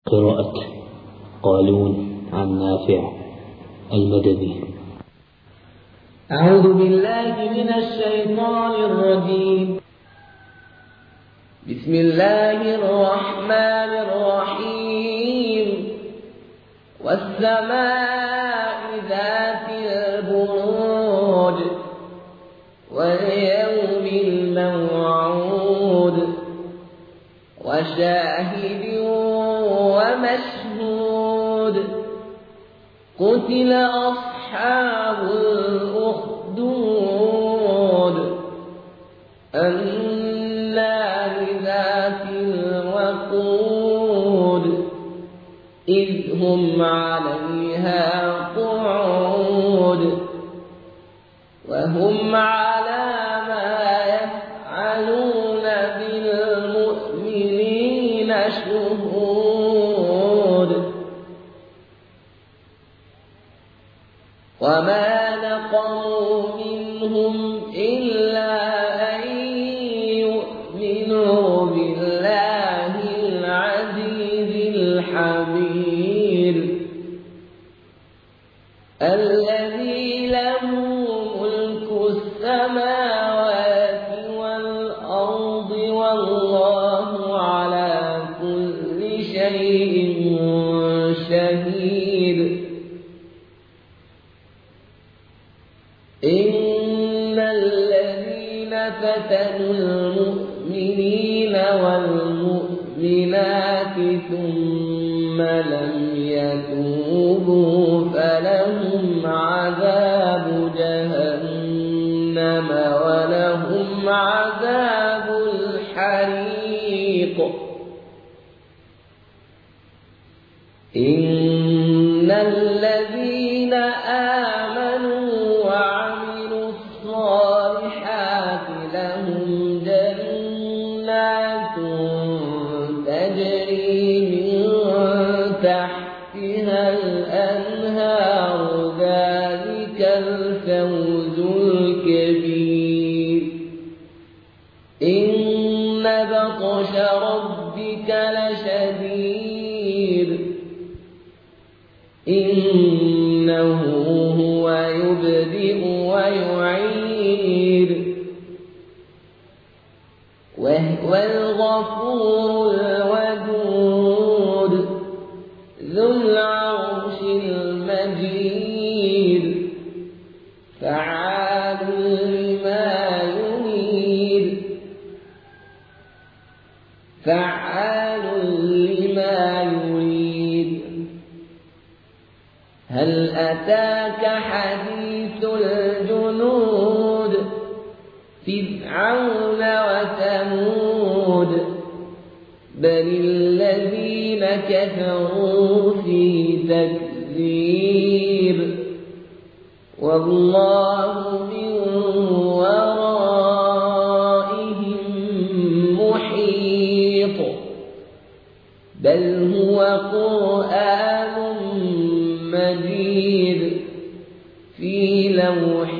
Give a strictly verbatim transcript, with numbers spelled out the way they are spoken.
قراءة قالون عن نافع المدني. أعوذ بالله من الشيطان الرجيم. بسم الله الرحمن الرحيم. والسماء ذات البروج واليوم الموعود وشاهد ومشهود. قتل أصحاب الأخدود النار ذات الوقود إذ هم عليها قعود وهم على ما يفعلون بالمؤمنين شهود. وما نقموا منهم إلا أن يؤمنوا بالله العزيز الحميد الذي له ملك السماوات والأرض والله على كل شيء شهيد. إن الذين فتنوا المؤمنين والمؤمنات ثم لم يتوبوا فلهم عذاب جهنم ولهم عذاب الحريق. إن الذين آمنوا وعملوا الصالحات لهم جنات تجري من تحتها الأنهار ذلك الفوز الكبير. إن بطش ربك لشديد إنه هو يبدئ ويعيد وهو الغفور الودود ذو العرش المجيد فعال لما يريد فعال لما يريد. هل أتاك حديث الجنود فرعون وثمود بل الذين كفروا في تكذيب والله من ورائهم محيط. بل هو قرآن مجيد في لوح